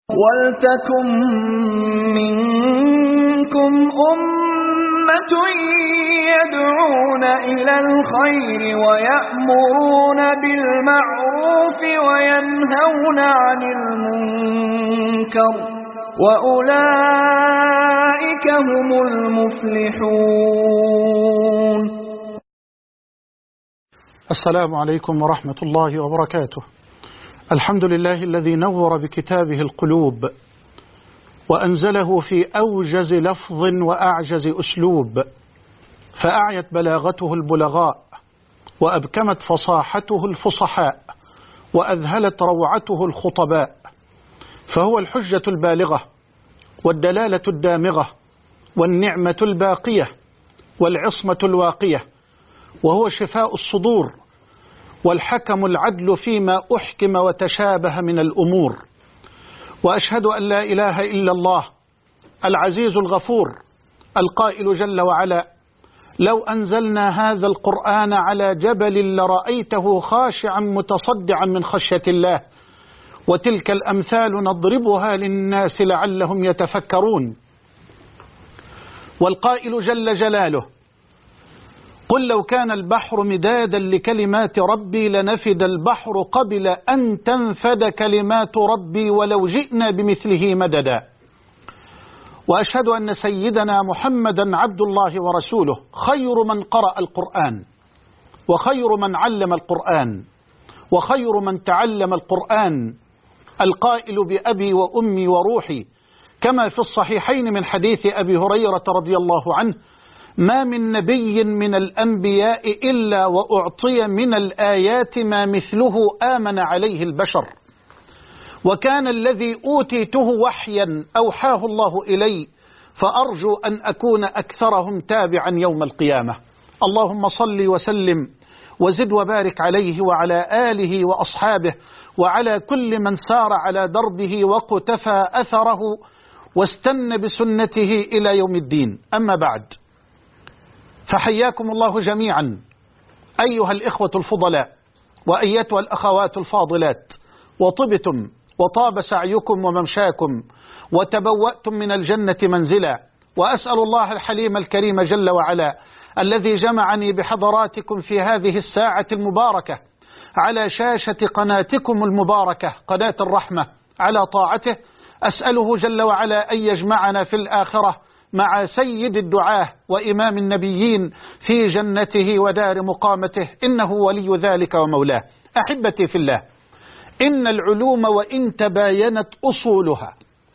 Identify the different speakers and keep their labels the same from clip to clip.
Speaker 1: وَلْتَكُن مِّنكُمْ أُمَّةٌ يَدْعُونَ إِلَى الْخَيْرِ وَيَأْمُرُونَ بِالْمَعْرُوفِ وَيَنْهَوْنَ عَنِ الْمُنكَرِ وَأُولَئِكَ هُمُ الْمُفْلِحُونَ.
Speaker 2: السلام عليكم ورحمة الله وبركاته. الحمد لله الذي نور بكتابه القلوب وأنزله في أوجز لفظ وأعجز أسلوب، فأعيت بلاغته البلغاء وأبكمت فصاحته الفصحاء وأذهلت روعته الخطباء، فهو الحجة البالغة والدلالة الدامغة والنعمة الباقية والعصمة الواقية، وهو شفاء الصدور والحكم العدل فيما أحكم وتشابه من الأمور. وأشهد أن لا إله إلا الله العزيز الغفور القائل جل وعلا: لو أنزلنا هذا القرآن على جبل لرأيته خاشعا متصدعا من خشية الله، وتلك الأمثال نضربها للناس لعلهم يتفكرون. والقائل جل جلاله: قل لو كان البحر مدادا لكلمات ربي لنفد البحر قبل أن تنفد كلمات ربي ولو جئنا بمثله مددا. وأشهد أن سيدنا محمدا عبد الله ورسوله، خير من قرأ القرآن وخير من علم القرآن وخير من تعلم القرآن، القائل بأبي وأمي وروحي، كما في الصحيحين من حديث أبي هريرة رضي الله عنه: ما من نبي من الأنبياء إلا وأعطي من الآيات ما مثله آمن عليه البشر، وكان الذي أوتيته وحيا أوحاه الله إلي، فأرجو أن أكون أكثرهم تابعا يوم القيامة. اللهم صل وسلم وزد وبارك عليه وعلى آله وأصحابه وعلى كل من سار على دربه وقتفى أثره واستنى بسنته إلى يوم الدين. أما بعد، فحياكم الله جميعا أيها الإخوة الفضلاء وأيتها الأخوات الفاضلات، وطبتم وطاب سعيكم وممشاكم وتبوأتم من الجنة منزلا. وأسأل الله الحليم الكريم جل وعلا الذي جمعني بحضراتكم في هذه الساعة المباركة على شاشة قناتكم المباركة قناة الرحمة على طاعته، أسأله جل وعلا أن يجمعنا في الآخرة مع سيد الدعاة وإمام النبيين في جنته ودار مقامته، إنه ولي ذلك ومولاه. أحبتي في الله، إن العلوم وإن تباينت أصولها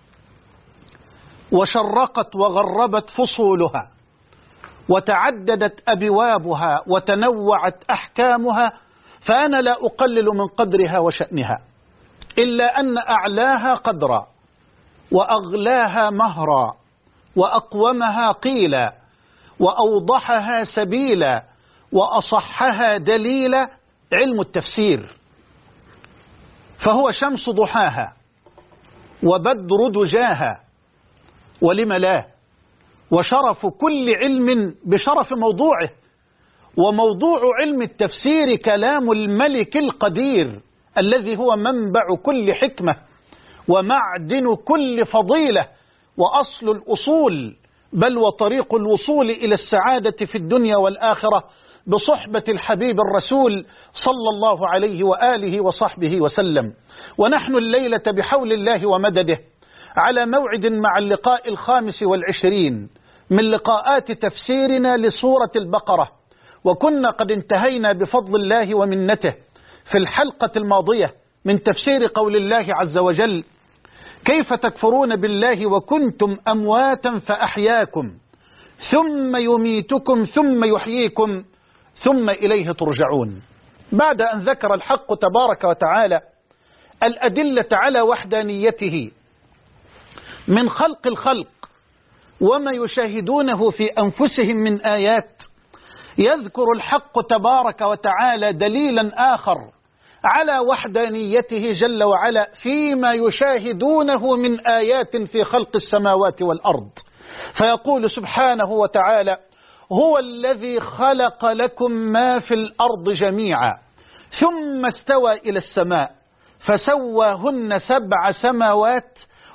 Speaker 2: وشرقت وغربت فصولها وتعددت أبوابها وتنوعت أحكامها، فأنا لا أقلل من قدرها وشأنها، إلا أن أعلاها قدرا وأغلاها مهرا وأقومها قيلا وأوضحها سبيلا وأصحها دليلا علم التفسير، فهو شمس ضحاها وبدر دجاها، ولم لا، وشرف كل علم بشرف موضوعه. وموضوع علم التفسير كلام الملك القدير الذي هو منبع كل حكمة ومعدن كل فضيلة وأصل الأصول، بل وطريق الوصول إلى السعادة في الدنيا والآخرة بصحبة الحبيب الرسول صلى الله عليه وآله وصحبه وسلم. ونحن الليلة بحول الله ومدده على موعد مع اللقاء 25 من لقاءات تفسيرنا لسورة البقرة، وكنا قد انتهينا بفضل الله ومنته في الحلقة الماضية من تفسير قول الله عز وجل: كيف تكفرون بالله وكنتم أمواتا فأحياكم ثم يميتكم ثم يحييكم ثم إليه ترجعون. بعد أن ذكر الحق تبارك وتعالى الأدلة على وحدانيته من خلق الخلق وما يشاهدونه في أنفسهم من آيات، يذكر الحق تبارك وتعالى دليلا آخر على وحدانيته جل وعلا فيما يشاهدونه من آيات في خلق السماوات والأرض، فيقول سبحانه وتعالى: هو الذي خلق لكم ما في الأرض جميعا ثم استوى إلى السماء فسواهن 7 سماوات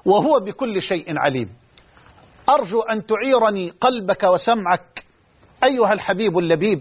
Speaker 2: وهو بكل شيء عليم. أرجو أن تعيرني قلبك وسمعك أيها الحبيب اللبيب،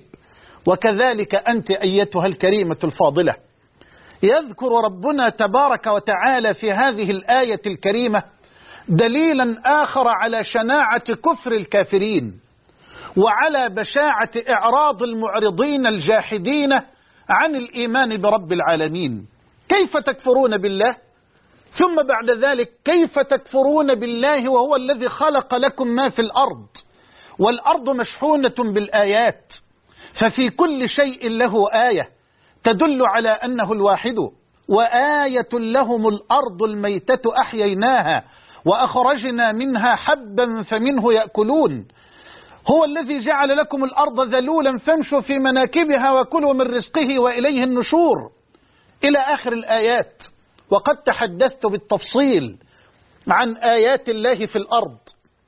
Speaker 2: وكذلك أنت أيتها الكريمة الفاضلة. يذكر ربنا تبارك وتعالى في هذه الآية الكريمة دليلا آخر على شناعة كفر الكافرين، وعلى بشاعة إعراض المعرضين الجاحدين عن الإيمان برب العالمين. كيف تكفرون بالله؟ ثم بعد ذلك كيف تكفرون بالله وهو الذي خلق لكم ما في الأرض، والأرض مشحونة بالآيات، ففي كل شيء له آية تدل على أنه الواحد. وآية لهم الأرض الميتة أحييناها وأخرجنا منها حبا فمنه يأكلون. هو الذي جعل لكم الأرض ذلولا فامشوا في مناكبها وكلوا من رزقه وإليه النشور، إلى آخر الآيات. وقد تحدثت بالتفصيل عن آيات الله في الأرض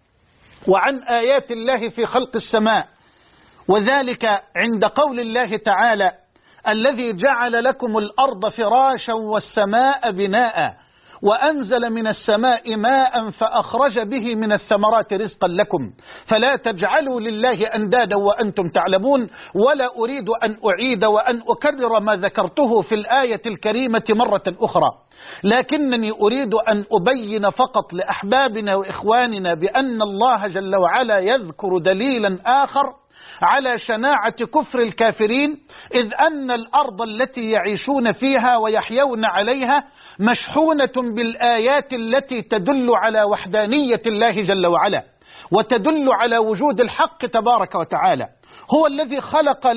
Speaker 2: وعن آيات الله في خلق السماء، وذلك عند قول الله تعالى: الذي جعل لكم الأرض فراشا والسماء بناء وأنزل من السماء ماء فأخرج به من الثمرات رزقا لكم فلا تجعلوا لله أندادا وأنتم تعلمون. ولا أريد أن أعيد وأن أكرر ما ذكرته في الآية الكريمة مرة أخرى، لكنني أريد أن أبين فقط لأحبابنا وإخواننا بأن الله جل وعلا يذكر دليلا آخر على شناعة كفر الكافرين، إذ أن الأرض التي يعيشون فيها ويحيون عليها مشحونة بالآيات التي تدل على وحدانية الله جل وعلا، وتدل على وجود الحق تبارك وتعالى. هو الذي خلق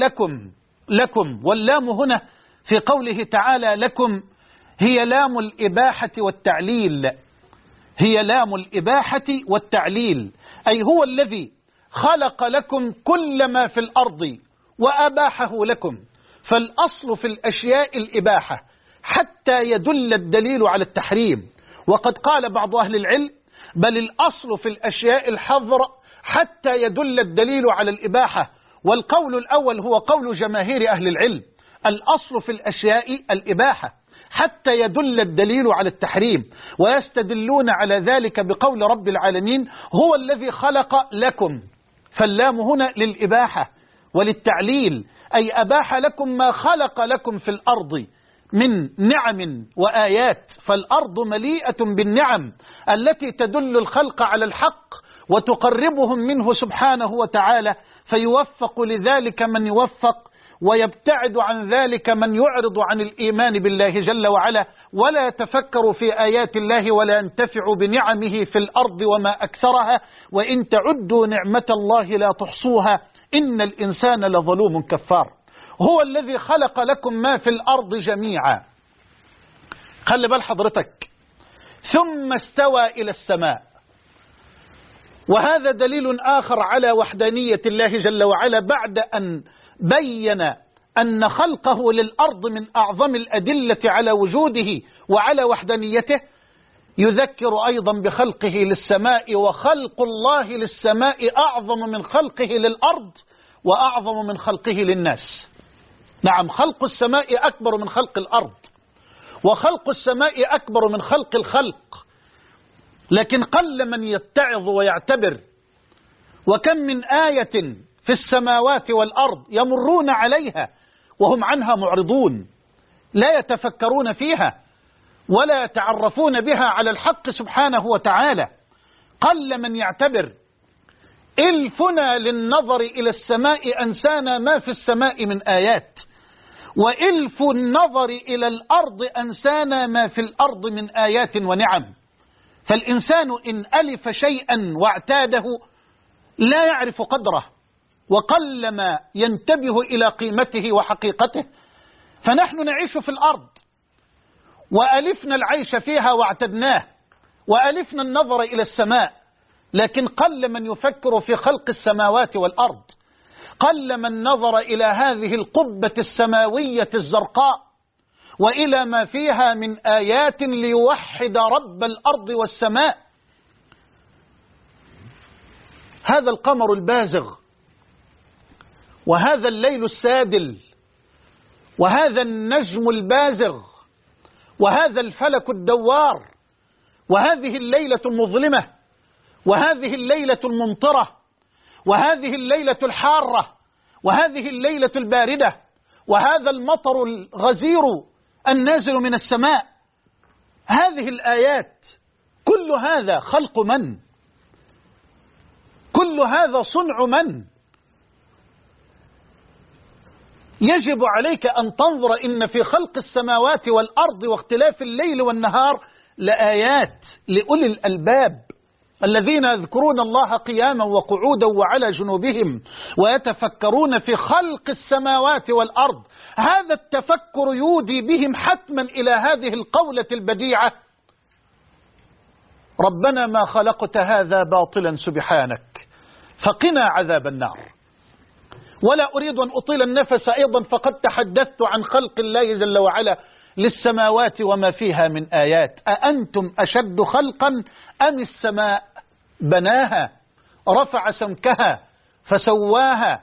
Speaker 2: لكم، واللام هنا في قوله تعالى لكم هي لام الإباحة والتعليل، هي لام الإباحة والتعليل، أي هو الذي خلق لكم كل ما في الأرض وأباحه لكم. فالأصل في الأشياء الإباحة حتى يدل الدليل على التحريم. وقد قال بعض أهل العلم: بل الأصل في الأشياء الحظر حتى يدل الدليل على الإباحة. والقول الأول هو قول جماهير أهل العلم: الأصل في الأشياء الإباحة حتى يدل الدليل على التحريم. ويستدلون على ذلك بقول رب العالمين: هو الذي خلق لكم، فاللام هنا للإباحة وللتعليل، أي أباح لكم ما خلق لكم في الأرض من نعم وآيات. فالأرض مليئة بالنعم التي تدل الخلق على الحق وتقربهم منه سبحانه وتعالى، فيوفق لذلك من يوفق، ويبتعد عن ذلك من يعرض عن الإيمان بالله جل وعلا، ولا يتفكر في آيات الله ولا ينتفع بنعمه في الأرض وما أكثرها. وإن تعدوا نعمة الله لا تحصوها إن الإنسان لظلوم كفار. هو الذي خلق لكم ما في الأرض جميعا، خلي بال حضرتك، ثم استوى إلى السماء. وهذا دليل آخر على وحدانية الله جل وعلا، بعد أن بين أن خلقه للأرض من أعظم الأدلة على وجوده وعلى وحدانيته، يذكر أيضا بخلقه للسماء. وخلق الله للسماء أعظم من خلقه للأرض وأعظم من خلقه للناس. نعم، خلق السماء أكبر من خلق الأرض، وخلق السماء أكبر من خلق الخلق، لكن قل من يتعظ ويعتبر. وكم من آية في السماوات والأرض يمرون عليها وهم عنها معرضون، لا يتفكرون فيها ولا يتعرفون بها على الحق سبحانه وتعالى. قل من يعتبر. إلفنا للنظر إلى السماء أنسانا ما في السماء من آيات، وإلف النظر إلى الأرض أنسانا ما في الأرض من آيات ونعم. فالإنسان إن ألف شيئا واعتاده لا يعرف قدره، وقلما ينتبه إلى قيمته وحقيقته. فنحن نعيش في الأرض وألفنا العيش فيها واعتدناه، وألفنا النظر إلى السماء، لكن قل من يفكر في خلق السماوات والأرض. قل من نظر إلى هذه القبة السماوية الزرقاء وإلى ما فيها من آيات ليوحد رب الأرض والسماء. هذا القمر البازغ، وهذا الليل السادل، وهذا النجم البازغ، وهذا الفلك الدوار، وهذه الليلة المظلمة، وهذه الليلة الممطرة، وهذه الليلة الحارة، وهذه الليلة الباردة، وهذا المطر الغزير النازل من السماء، هذه الآيات كل هذا خلق من؟ كل هذا صنع من؟ يجب عليك أن تنظر إن في خلق السماوات والأرض واختلاف الليل والنهار لآيات لأولي الألباب الذين يذكرون الله قياما وقعودا وعلى جنوبهم ويتفكرون في خلق السماوات والأرض. هذا التفكر يودي بهم حتما إلى هذه القولة البديعة: ربنا ما خلقت هذا باطلا سبحانك فقنا عذاب النار. ولا أريد أن أطيل النفس أيضا، فقد تحدثت عن خلق الله جل وعلا للسماوات وما فيها من آيات. أأنتم أشد خلقا أم السماء بناها رفع سمكها فسواها؟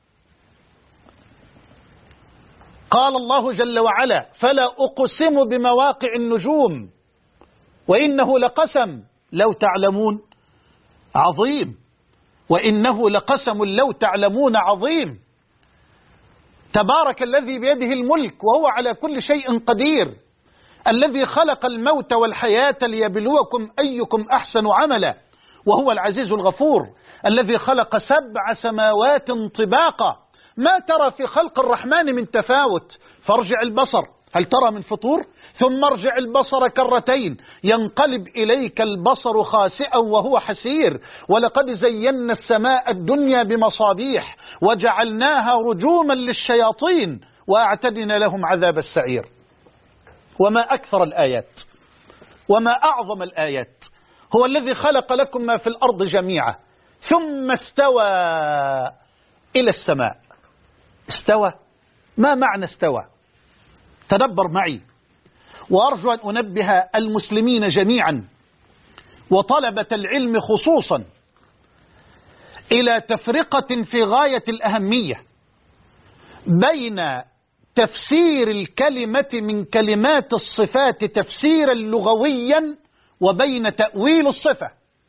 Speaker 2: قال الله جل وعلا: فلا أقسم بمواقع النجوم وإنه لقسم لو تعلمون عظيم، وإنه لقسم لو تعلمون عظيم. تبارك الذي بيده الملك وهو على كل شيء قدير، الذي خلق الموت والحياة ليبلوكم أيكم أحسن عملا، وهو العزيز الغفور، الذي خلق 7 سماوات طباقا، ما ترى في خلق الرحمن من تفاوت، فارجع البصر هل ترى من فطور، ثم ارجع البصر كرتين ينقلب إليك البصر خاسئا وهو حسير، ولقد زينا السماء الدنيا بمصابيح وجعلناها رجوما للشياطين وأعتدنا لهم عذاب السعير. وما أكثر الآيات وما أعظم الآيات. هو الذي خلق لكم ما في الأرض جميعا ثم استوى إلى السماء. استوى، ما معنى استوى؟ تدبر معي، وأرجو أن أنبه المسلمين جميعا وطلبة العلم خصوصا إلى تفرقة في غاية الأهمية بين تفسير الكلمة من كلمات الصفات تفسيرا لغويا وبين تأويل الصفة.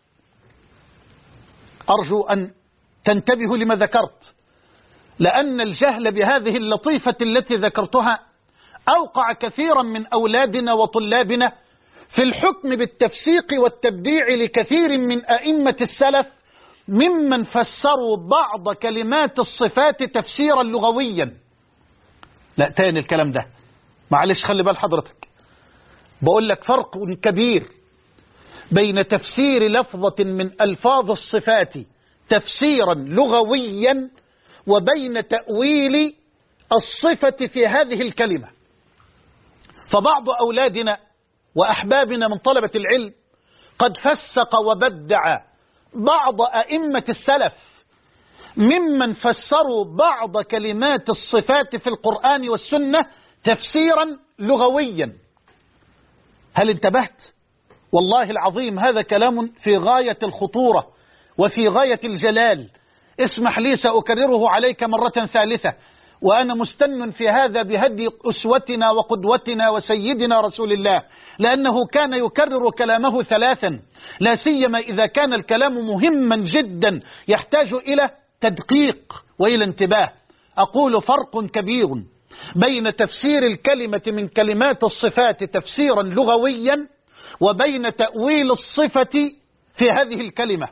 Speaker 2: أرجو أن تنتبهوا لما ذكرت، لأن الجهل بهذه اللطيفة التي ذكرتها أوقع كثيرا من أولادنا وطلابنا في الحكم بالتفسيق والتبديع لكثير من أئمة السلف ممن فسروا بعض كلمات الصفات تفسيرا لغويا. لا، تاني الكلام ده، معلش خلي بال حضرتك، بقول لك فرق كبير بين تفسير لفظة من ألفاظ الصفات تفسيرا لغويا وبين تأويل الصفة في هذه الكلمة. فبعض أولادنا وأحبابنا من طلبة العلم قد فسق وبدع بعض أئمة السلف ممن فسروا بعض كلمات الصفات في القرآن والسنة تفسيرا لغويا. هل انتبهت؟ والله العظيم هذا كلام في غاية الخطورة وفي غاية الجلال. اسمح لي سأكرره عليك مرة ثالثة، وأنا مستن في هذا بهدي أسوتنا وقدوتنا وسيدنا رسول الله، لأنه كان يكرر كلامه 3، لا سيما إذا كان الكلام مهما جدا يحتاج إلى تدقيق وإلى انتباه. أقول فرق كبير بين تفسير الكلمة من كلمات الصفات تفسيرا لغويا وبين تأويل الصفة في هذه الكلمة.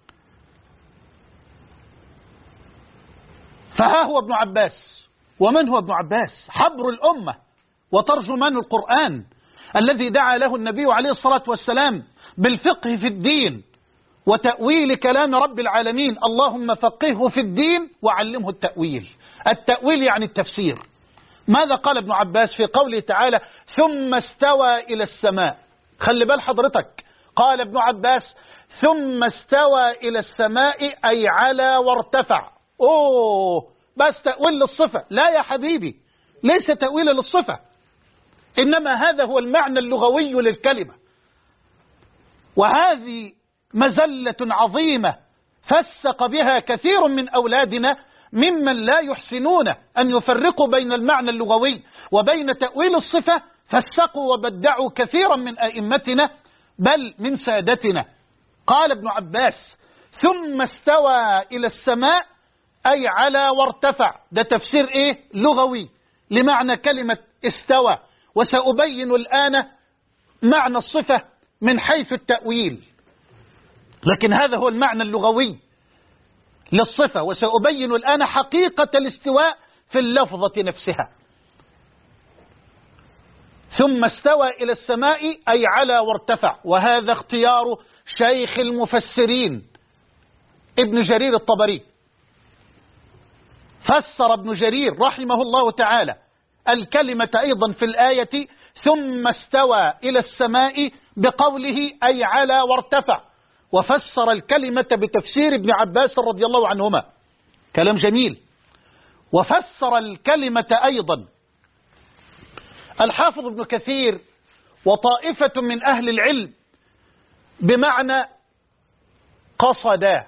Speaker 2: فها هو ابن عباس. ومن هو ابن عباس؟ حبر الأمة وترجمان القرآن الذي دعا له النبي عليه الصلاة والسلام بالفقه في الدين وتأويل كلام رب العالمين: اللهم فقهه في الدين وعلمه التأويل. التأويل يعني التفسير. ماذا قال ابن عباس في قوله تعالى ثم استوى إلى السماء؟ خلي بال حضرتك، قال ابن عباس ثم استوى إلى السماء أي على وارتفع. بس تأويل للصفة؟ لا يا حبيبي، ليس تأويل للصفة، إنما هذا هو المعنى اللغوي للكلمة. وهذه مزلة عظيمة فسق بها كثير من أولادنا ممن لا يحسنون أن يفرقوا بين المعنى اللغوي وبين تأويل الصفة، فسقوا وبدعوا كثيرا من أئمتنا بل من سادتنا. قال ابن عباس ثم استوى إلى السماء أي على وارتفع. ده تفسير إيه؟ لغوي لمعنى كلمة استوى، وسأبين الآن معنى الصفة من حيث التأويل، لكن هذا هو المعنى اللغوي للصفة، وسأبين الآن حقيقة الاستواء في اللفظة نفسها. ثم استوى إلى السماء أي على وارتفع، وهذا اختيار شيخ المفسرين ابن جرير الطبري. فسر ابن جرير رحمه الله تعالى الكلمة أيضا في الآية ثم استوى إلى السماء بقوله أي على وارتفع، وفسر الكلمة بتفسير ابن عباس رضي الله عنهما، كلام جميل. وفسر الكلمة أيضا الحافظ ابن كثير وطائفة من أهل العلم بمعنى قصدا.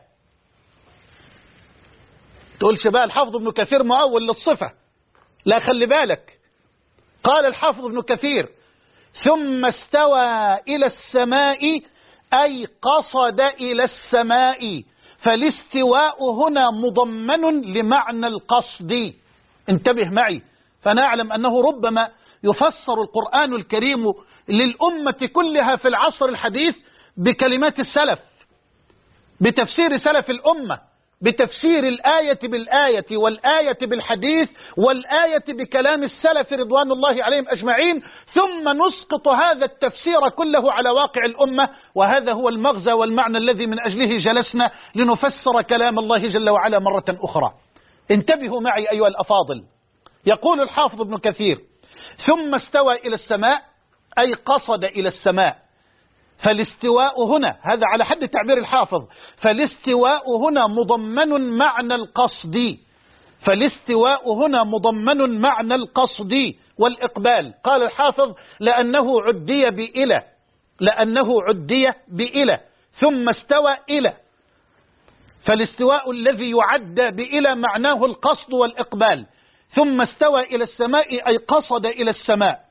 Speaker 2: تقولش بقى الحافظ ابن كثير مؤول للصفة، لا، خلي بالك. قال الحافظ ابن كثير ثم استوى إلى السماء أي قصد إلى السماء، فالاستواء هنا مضمن لمعنى القصد. انتبه معي، فنعلم أنه ربما يفسر القرآن الكريم للأمة كلها في العصر الحديث بكلمات السلف، بتفسير سلف الأمة، بتفسير الآية بالآية والآية بالحديث والآية بكلام السلف رضوان الله عليهم أجمعين، ثم نسقط هذا التفسير كله على واقع الأمة. وهذا هو المغزى والمعنى الذي من أجله جلسنا لنفسر كلام الله جل وعلا مرة أخرى. انتبهوا معي أيها الأفاضل. يقول الحافظ ابن كثير ثم استوى إلى السماء أي قصد إلى السماء، فالاستواء هنا، هذا على حد تعبير الحافظ، فالاستواء هنا مضمن معنى القصد، فالاستواء هنا مضمن معنى القصد والإقبال. قال الحافظ لأنه عدي بإلى، لأنه عدي بإلى ثم استوى إلى، فالاستواء الذي يعد بإلى معناه القصد والإقبال. ثم استوى إلى السماء أي قصد إلى السماء.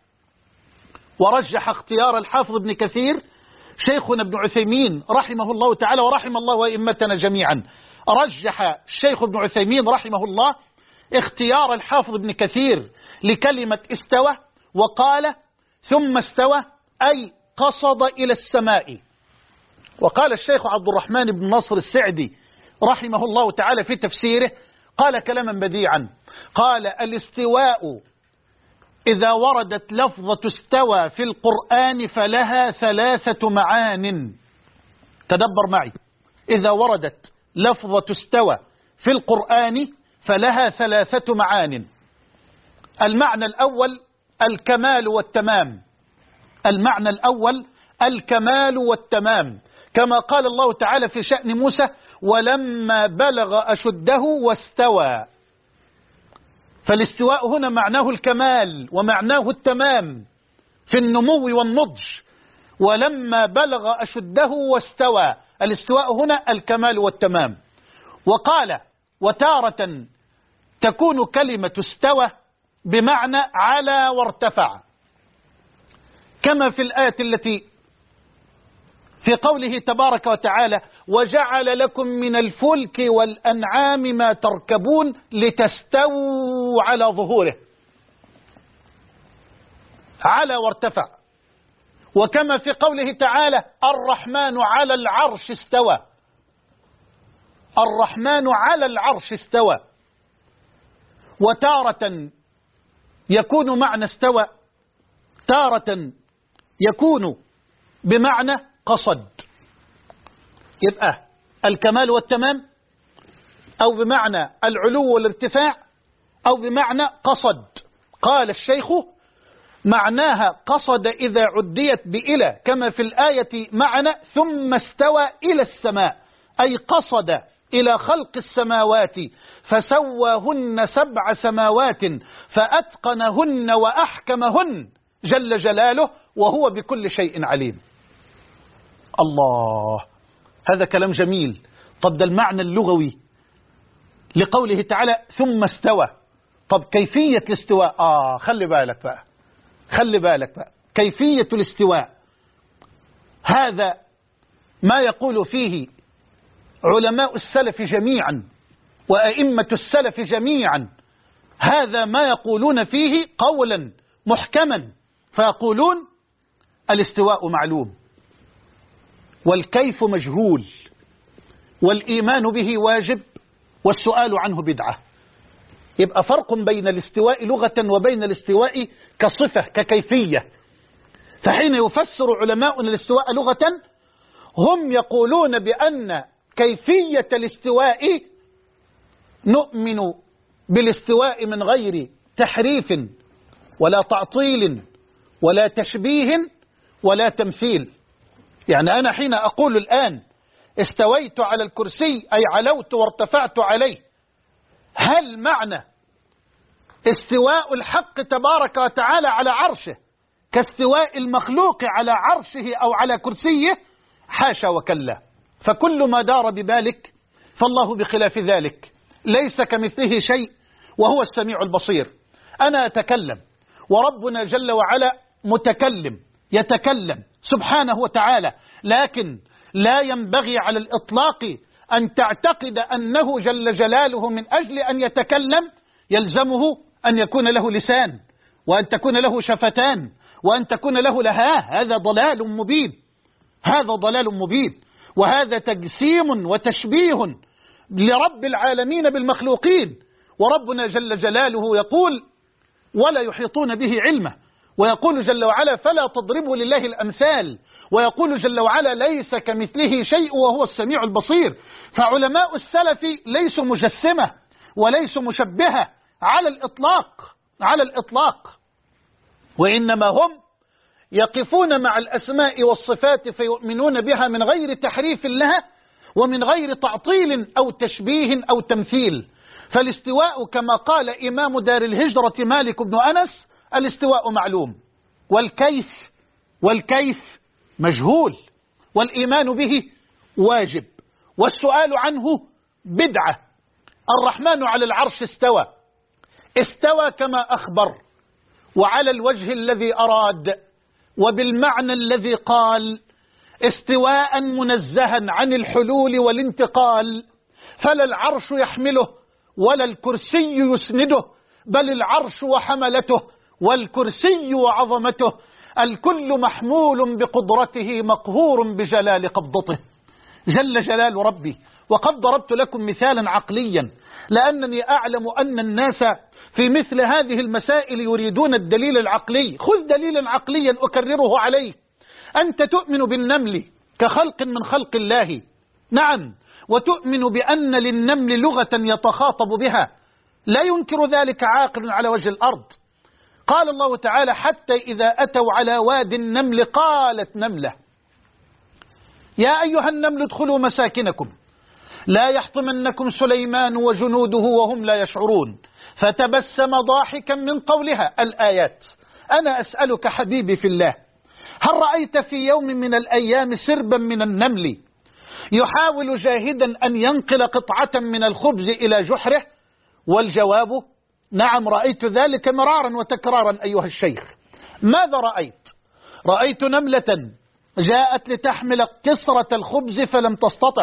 Speaker 2: ورجح اختيار الحافظ ابن كثير شيخنا ابن عثيمين رحمه الله تعالى ورحم الله أئمتنا جميعا. رجح الشيخ ابن عثيمين رحمه الله اختيار الحافظ ابن كثير لكلمة استوى، وقال ثم استوى أي قصد إلى السماء. وقال الشيخ عبد الرحمن بن ناصر السعدي رحمه الله تعالى في تفسيره، قال كلاما بديعا، قال الاستواء إذا وردت لفظة استوى في القرآن فلها 3 معان. تدبر معي، إذا وردت لفظة استوى في القرآن فلها 3 معان. المعنى الأول الكمال والتمام، المعنى الأول الكمال والتمام، كما قال الله تعالى في شأن موسى ولما بلغ أشده واستوى. فالاستواء هنا معناه الكمال ومعناه التمام في النمو والنضج. ولما بلغ أشده واستوى، الاستواء هنا الكمال والتمام. وقال وتارة تكون كلمة استوى بمعنى على وارتفع، كما في الآية التي في قوله تبارك وتعالى وجعل لكم من الفلك والأنعام ما تركبون لتستووا على ظهوره، على وارتفع. وكما في قوله تعالى الرحمن على العرش استوى، الرحمن على العرش استوى. وتارة يكون معنى استوى، تارة يكون بمعنى قصد، يبقى الكمال والتمام، أو بمعنى العلو والارتفاع، أو بمعنى قصد. قال الشيخ معناها قصد إذا عديت بإلى، كما في الآية معنى ثم استوى إلى السماء، أي قصد إلى خلق السماوات فسواهن 7 سماوات فأتقنهن وأحكمهن جل جلاله وهو بكل شيء عليم. الله، هذا كلام جميل. طب ده المعنى اللغوي لقوله تعالى ثم استوى. طب كيفية الاستواء؟ خلي بالك بقى، خلي بالك بقى، كيفية الاستواء هذا ما يقول فيه علماء السلف جميعا وأئمة السلف جميعا، هذا ما يقولون فيه قولا محكما، فيقولون الاستواء معلوم والكيف مجهول والإيمان به واجب والسؤال عنه بدعة. يبقى فرق بين الاستواء لغة وبين الاستواء كصفة ككيفية. فحين يفسر علماؤنا الاستواء لغة هم يقولون بأن كيفية الاستواء نؤمن بالاستواء من غير تحريف ولا تعطيل ولا تشبيه ولا تمثيل. يعني أنا حين أقول الآن استويت على الكرسي أي علوت وارتفعت عليه، هل معنى استواء الحق تبارك وتعالى على عرشه كاستواء المخلوق على عرشه أو على كرسيه؟ حاشا وكلا. فكل ما دار ببالك فالله بخلاف ذلك، ليس كمثله شيء وهو السميع البصير. أنا أتكلم وربنا جل وعلا متكلم يتكلم سبحانه وتعالى، لكن لا ينبغي على الإطلاق أن تعتقد أنه جل جلاله من أجل أن يتكلم يلزمه أن يكون له لسان وأن تكون له شفتان وأن تكون له لهاه. هذا ضلال مبين، هذا ضلال مبين، وهذا تجسيم وتشبيه لرب العالمين بالمخلوقين. وربنا جل جلاله يقول ولا يحيطون به علمه، ويقول جل وعلا فلا تضربوا لله الأمثال، ويقول جل وعلا ليس كمثله شيء وهو السميع البصير. فعلماء السلف ليسوا مجسمة وليسوا مشبهة على الإطلاق، على الإطلاق، وإنما هم يقفون مع الأسماء والصفات فيؤمنون بها من غير تحريف لها ومن غير تعطيل أو تشبيه أو تمثيل. فالاستواء كما قال إمام دار الهجرة مالك بن أنس الاستواء معلوم والكيف مجهول والإيمان به واجب والسؤال عنه بدعة. الرحمن على العرش استوى كما أخبر وعلى الوجه الذي أراد وبالمعنى الذي قال، استواء منزها عن الحلول والانتقال، فلا العرش يحمله ولا الكرسي يسنده، بل العرش وحملته والكرسي وعظمته، الكل محمول بقدرته مقهور بجلال قبضته. جل جلال ربي. وقد ضربت لكم مثالا عقليا لأنني أعلم أن الناس في مثل هذه المسائل يريدون الدليل العقلي. خذ دليلا عقليا أكرره عليه. أنت تؤمن بالنمل كخلق من خلق الله، نعم، وتؤمن بأن للنمل لغة يتخاطب بها، لا ينكر ذلك عاقل على وجه الأرض. قال الله تعالى حتى إذا أتوا على واد النمل قالت نملة يا أيها النمل ادخلوا مساكنكم لا يحطمنكم سليمان وجنوده وهم لا يشعرون فتبسم ضاحكا من قولها. الآيات. أنا أسألك حبيبي في الله، هل رأيت في يوم من الأيام سربا من النمل يحاول جاهدا أن ينقل قطعة من الخبز إلى جحره؟ والجواب نعم، رأيت ذلك مرارا وتكرارا أيها الشيخ. ماذا رأيت؟ رأيت نملة جاءت لتحمل كسرة الخبز فلم تستطع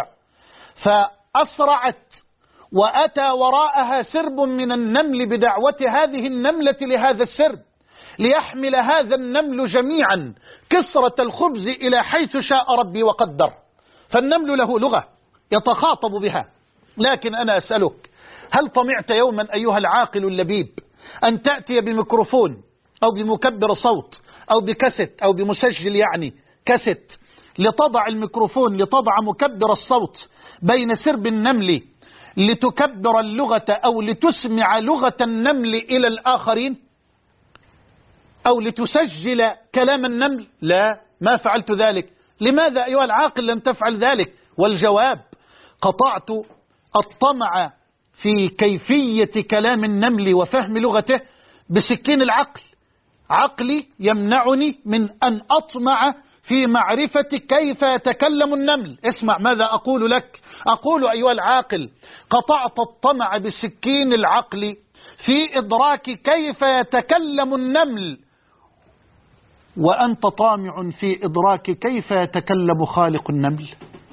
Speaker 2: فأسرعت، وأتى وراءها سرب من النمل بدعوة هذه النملة لهذا السرب ليحمل هذا النمل جميعا كسرة الخبز إلى حيث شاء ربي وقدر. فالنمل له لغة يتخاطب بها. لكن أنا أسألك، هل طمعت يوما أيها العاقل اللبيب أن تأتي بميكروفون أو بمكبر صوت أو بكاسيت أو بمسجل، يعني كاسيت، لتضع الميكروفون لتضع مكبر الصوت بين سرب النمل لتكبر اللغة أو لتسمع لغة النمل إلى الآخرين أو لتسجل كلام النمل؟ لا، ما فعلت ذلك. لماذا أيها العاقل لم تفعل ذلك؟ والجواب قطعت الطمع في كيفية كلام النمل وفهم لغته بسكين العقل. عقلي يمنعني من أن أطمع في معرفة كيف يتكلم النمل. اسمع ماذا أقول لك. أقول أيها العاقل قطعت الطمع بسكين العقل في إدراك كيف يتكلم النمل وأنت طامع في إدراك كيف يتكلم خالق النمل.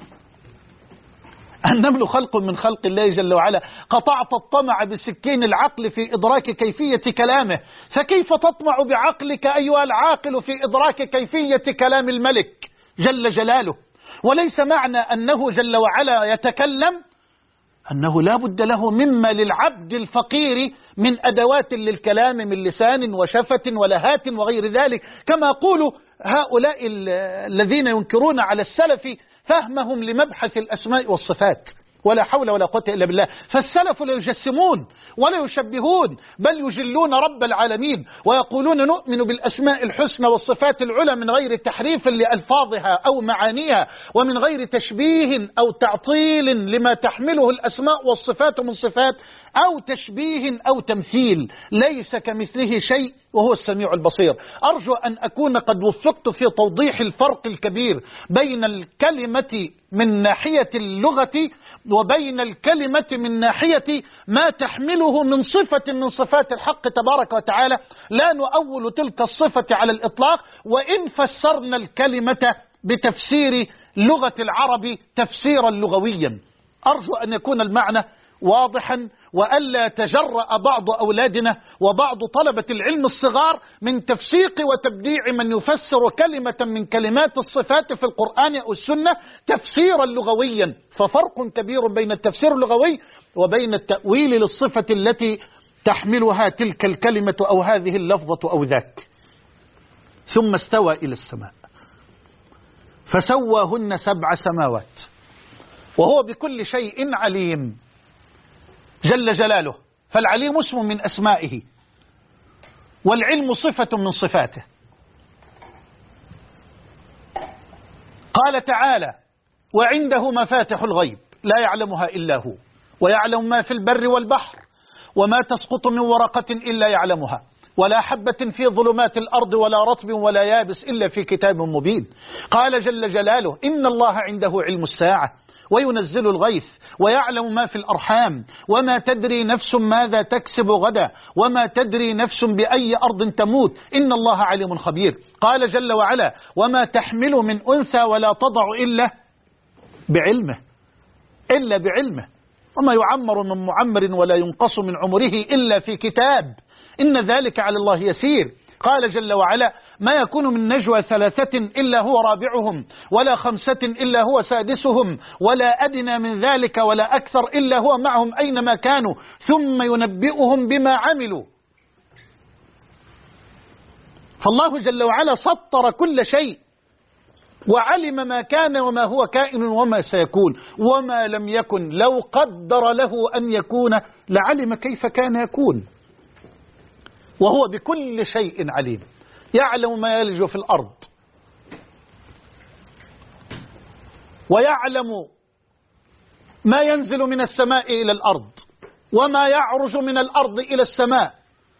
Speaker 2: النمل خلق من خلق الله جل وعلا، قطعت الطمع بسكين العقل في إدراك كيفية كلامه، فكيف تطمع بعقلك أيها العاقل في إدراك كيفية كلام الملك جل جلاله؟ وليس معنى أنه جل وعلا يتكلم أنه لا بد له مما للعبد الفقير من أدوات للكلام من لسان وشفة ولهات وغير ذلك، كما يقول هؤلاء الذين ينكرون على السلف فهمهم لمبحث الأسماء والصفات، ولا حول ولا قوة إلا بالله. فالسلف لا يجسمون ولا يشبهون، بل يجلون رب العالمين ويقولون نؤمن بالأسماء الحسنى والصفات العلى من غير تحريف لألفاظها أو معانيها، ومن غير تشبيه أو تعطيل لما تحمله الأسماء والصفات من صفات، أو تشبيه أو تمثيل. ليس كمثله شيء وهو السميع البصير. أرجو أن أكون قد وفقت في توضيح الفرق الكبير بين الكلمة من ناحية اللغة وبين الكلمة من ناحية ما تحمله من صفة من صفات الحق تبارك وتعالى. لا نؤول تلك الصفة على الإطلاق، وإن فسرنا الكلمة بتفسير لغة العرب تفسيرا لغويا. أرجو أن يكون المعنى واضحا، وألا يتجرأ بعض أولادنا وبعض طلبة العلم الصغار من تفسيق وتبديع من يفسر كلمة من كلمات الصفات في القرآن أو السنة تفسيرا لغويا. ففرق كبير بين التفسير اللغوي وبين التأويل للصفة التي تحملها تلك الكلمة أو هذه اللفظة أو ذاك. ثم استوى إلى السماء فسواهن 7 سماوات وهو بكل شيء عليم جل جلاله. فالعليم اسم من أسمائه، والعلم صفة من صفاته. قال تعالى: وعنده مفاتح الغيب لا يعلمها إلا هو ويعلم ما في البر والبحر وما تسقط من ورقة إلا يعلمها ولا حبة في ظلمات الأرض ولا رطب ولا يابس إلا في كتاب مبين. قال جل جلاله: إن الله عنده علم الساعة وينزل الغيث ويعلم ما في الأرحام وما تدري نفس ماذا تكسب غدا وما تدري نفس بأي أرض تموت إن الله عليم خبير. قال جل وعلا: وما تحمل من أنثى ولا تضع إلا بعلمه وما يعمر من معمر ولا ينقص من عمره إلا في كتاب إن ذلك على الله يسير. قال جل وعلا: ما يكون من نجوى 3 إلا هو رابعهم ولا 5 إلا هو سادسهم ولا أدنى من ذلك ولا أكثر إلا هو معهم أينما كانوا ثم ينبئهم بما عملوا. فالله جل وعلا سطر كل شيء وعلم ما كان وما هو كائن وما سيكون وما لم يكن. لو قدر له أن يكون لعلم كيف كان يكون. وهو بكل شيء عليم، يعلم ما يلج في الأرض ويعلم ما ينزل من السماء إلى الأرض وما يعرج من الأرض إلى السماء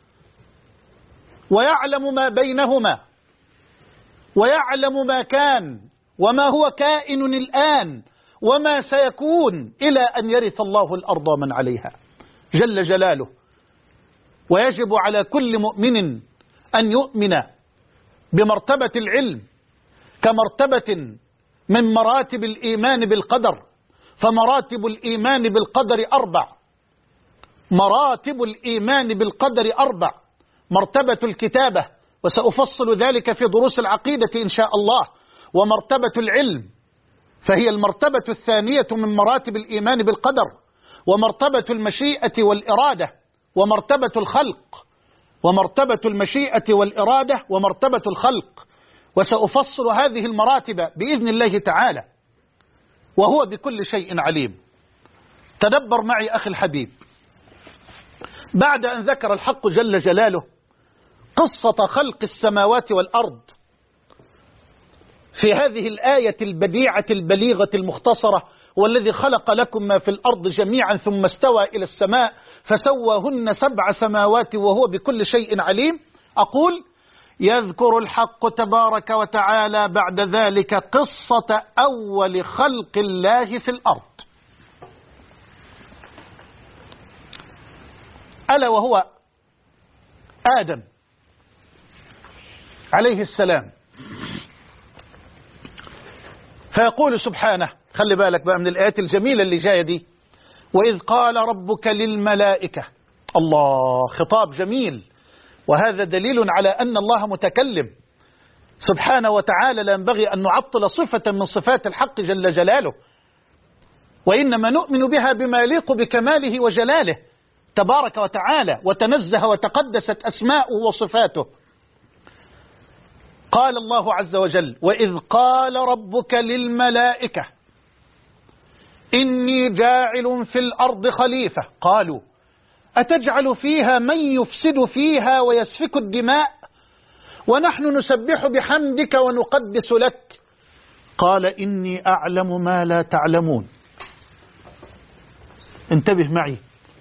Speaker 2: ويعلم ما بينهما ويعلم ما كان وما هو كائن الآن وما سيكون إلى أن يرث الله الأرض ومن عليها جل جلاله. ويجب على كل مؤمن أن يؤمن بمرتبة العلم كمرتبة من مراتب الإيمان بالقدر. فمراتب الإيمان بالقدر 4. مراتب الإيمان بالقدر 4. مرتبة الكتابة، وسأفصل ذلك في دروس العقيدة إن شاء الله. ومرتبة العلم فهي المرتبة الثانية من مراتب الإيمان بالقدر. ومرتبة المشيئة والإرادة، ومرتبة الخلق، ومرتبة المشيئة والإرادة، ومرتبة الخلق. وسأفصل هذه المراتب بإذن الله تعالى. وهو بكل شيء عليم. تدبر معي أخي الحبيب، بعد أن ذكر الحق جل جلاله قصة خلق السماوات والأرض في هذه الآية البديعة البليغة المختصرة: والذي خلق لكم ما في الأرض جميعا ثم استوى إلى السماء فسواهن 7 سماوات وهو بكل شيء عليم. أقول: يذكر الحق تبارك وتعالى بعد ذلك قصة أول خلق الله في الأرض، ألا وهو آدم عليه السلام. فيقول سبحانه، خلي بالك بقى من الآيات الجميلة اللي جاية دي، وإذ قال ربك للملائكة. الله، خطاب جميل، وهذا دليل على أن الله متكلم سبحانه وتعالى. لا ينبغي أن نعطل صفة من صفات الحق جل جلاله، وإنما نؤمن بها بما يليق بكماله وجلاله تبارك وتعالى، وتنزه وتقدست أسماؤه وصفاته. قال الله عز وجل: وإذ قال ربك للملائكة إني جاعل في الأرض خليفة قالوا أتجعل فيها من يفسد فيها ويسفك الدماء ونحن نسبح بحمدك ونقدس لك قال إني أعلم ما لا تعلمون. انتبه معي،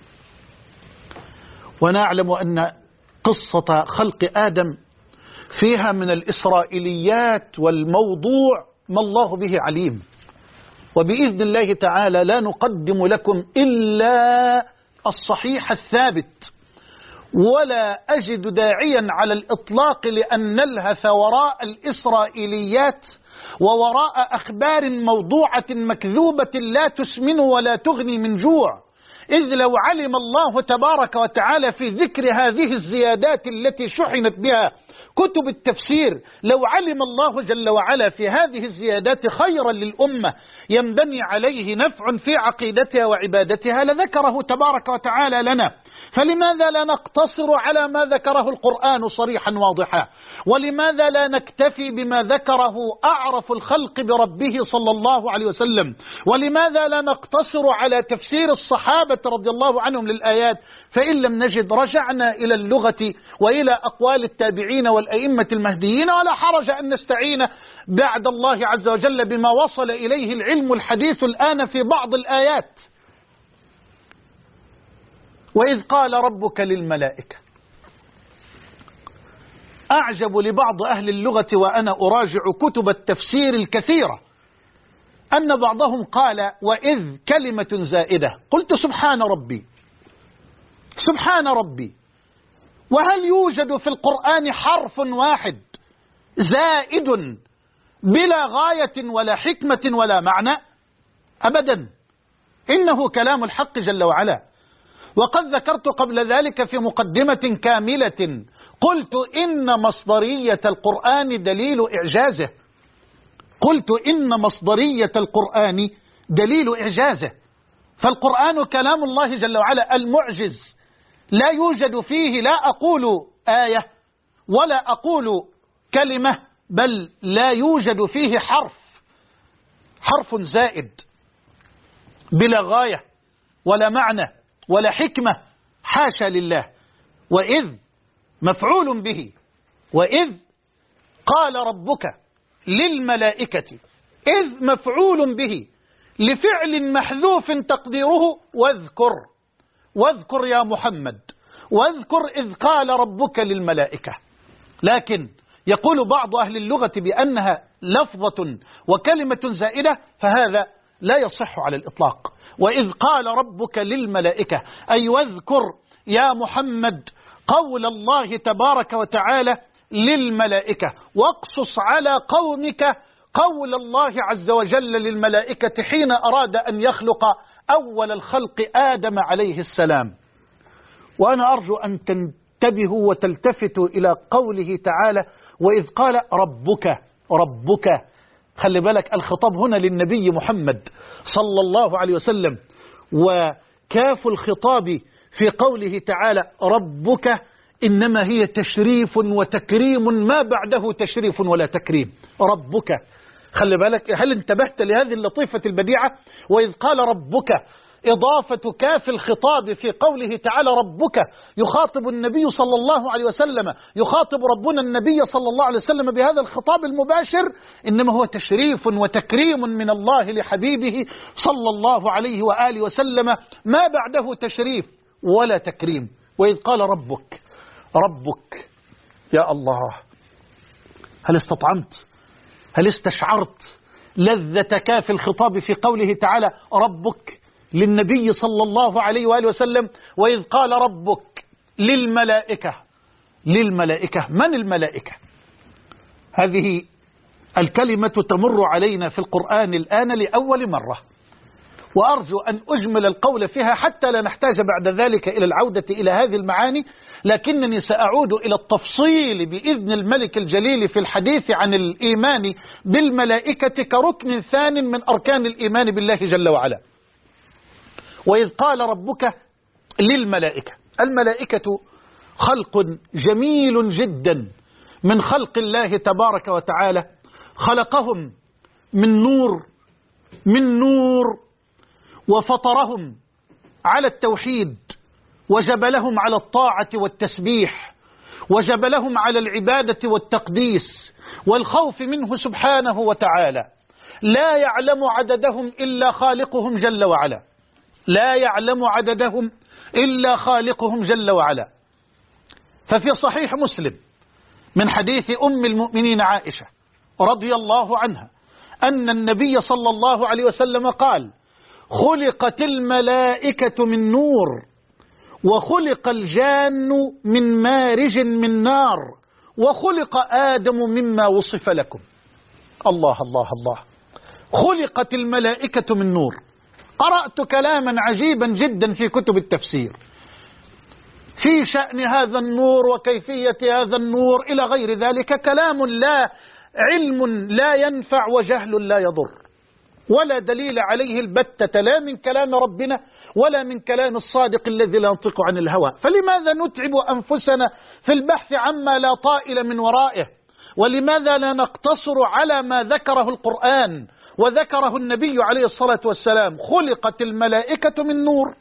Speaker 2: ونعلم أن قصة خلق آدم فيها من الإسرائيليات والموضوع ما الله به عليم، وبإذن الله تعالى لا نقدم لكم إلا الصحيح الثابت، ولا أجد داعيا على الإطلاق لأن نلهث وراء الإسرائيليات ووراء أخبار موضوعة مكذوبة لا تسمن ولا تغني من جوع، إذ لو علم الله تبارك وتعالى في ذكر هذه الزيادات التي شحنت بها كتب التفسير، لو علم الله جل وعلا في هذه الزيادات خيرا للأمة ينبني عليه نفع في عقيدتها وعبادتها لذكره تبارك وتعالى لنا. فلماذا لا نقتصر على ما ذكره القرآن صريحا واضحا؟ ولماذا لا نكتفي بما ذكره أعرف الخلق بربه صلى الله عليه وسلم؟ ولماذا لا نقتصر على تفسير الصحابة رضي الله عنهم للآيات؟ فإن لم نجد رجعنا إلى اللغة وإلى أقوال التابعين والأئمة المهديين، ولا حرج أن نستعين بعد الله عز وجل بما وصل إليه العلم الحديث الآن في بعض الآيات. وإذ قال ربك للملائكة، أعجب لبعض أهل اللغة وأنا أراجع كتب التفسير الكثيرة أن بعضهم قال وإذ كلمة زائدة، قلت سبحان ربي سبحان ربي، وهل يوجد في القرآن حرف واحد زائد بلا غاية ولا حكمة ولا معنى؟ أبدا، إنه كلام الحق جل وعلا. وقد ذكرت قبل ذلك في مقدمة كاملة قلت إن مصدرية القرآن دليل إعجازه، قلت إن مصدرية القرآن دليل إعجازه، فالقرآن كلام الله جل وعلا المعجز، لا يوجد فيه لا أقول آية ولا أقول كلمة، بل لا يوجد فيه حرف زائد بلا غاية ولا معنى ولا حكمة، حاشا لله. وإذ مفعول به، وإذ قال ربك للملائكة، إذ مفعول به لفعل محذوف تقديره واذكر يا محمد، واذكر إذ قال ربك للملائكة. لكن يقول بعض أهل اللغة بأنها لفظة وكلمة زائدة، فهذا لا يصح على الإطلاق. وإذ قال ربك للملائكة أي واذكر يا محمد قول الله تبارك وتعالى للملائكة، واقصص على قومك قول الله عز وجل للملائكة حين أراد أن يخلق أول الخلق آدم عليه السلام. وأنا أرجو أن تنتبهوا وتلتفتوا إلى قوله تعالى وإذ قال ربك، خلي بالك الخطاب هنا للنبي محمد صلى الله عليه وسلم، وكاف الخطاب في قوله تعالى ربك إنما هي تشريف وتكريم ما بعده تشريف ولا تكريم. ربك، خلي بالك، هل انتبهت لهذه اللطيفة البديعة؟ وإذ قال ربك، إضافة كاف الخطاب في قوله تعالى ربك يخاطب النبي صلى الله عليه وسلم، يخاطب ربنا النبي صلى الله عليه وسلم بهذا الخطاب المباشر، إنما هو تشريف وتكريم من الله لحبيبه صلى الله عليه وآله وسلم، ما بعده تشريف ولا تكريم. وإذ قال ربك يا الله، هل استطعمت، هل استشعرت لذة كاف الخطاب في قوله تعالى ربك للنبي صلى الله عليه وآله وسلم؟ وإذ قال ربك للملائكة، من الملائكة؟ هذه الكلمة تمر علينا في القرآن الآن لأول مرة، وأرجو أن أجمل القول فيها حتى لا نحتاج بعد ذلك إلى العودة إلى هذه المعاني، لكنني سأعود إلى التفصيل بإذن الملك الجليل في الحديث عن الإيمان بالملائكة كركن ثاني من أركان الإيمان بالله جل وعلا. وإذ قال ربك للملائكة، الملائكة خلق جميل جدا من خلق الله تبارك وتعالى، خلقهم من نور وفطرهم على التوحيد، وجبلهم على الطاعة والتسبيح، وجبلهم على العبادة والتقديس والخوف منه سبحانه وتعالى. لا يعلم عددهم إلا خالقهم جل وعلا، لا يعلم عددهم إلا خالقهم جل وعلا. ففي صحيح مسلم من حديث أم المؤمنين عائشة رضي الله عنها أن النبي صلى الله عليه وسلم قال: خلقت الملائكة من نور، وخلق الجان من مارج من نار، وخلق آدم مما وصف لكم. الله الله الله، خلقت الملائكة من نور. قرأت كلاما عجيبا جدا في كتب التفسير في شأن هذا النور وكيفية هذا النور إلى غير ذلك، كلام لا علم لا ينفع وجهل لا يضر، ولا دليل عليه البتة، لا من كلام ربنا ولا من كلام الصادق الذي لا ينطق عن الهوى. فلماذا نتعب أنفسنا في البحث عما لا طائل من ورائه؟ ولماذا لا نقتصر على ما ذكره القرآن وذكره النبي عليه الصلاة والسلام؟ خلقت الملائكة من نور.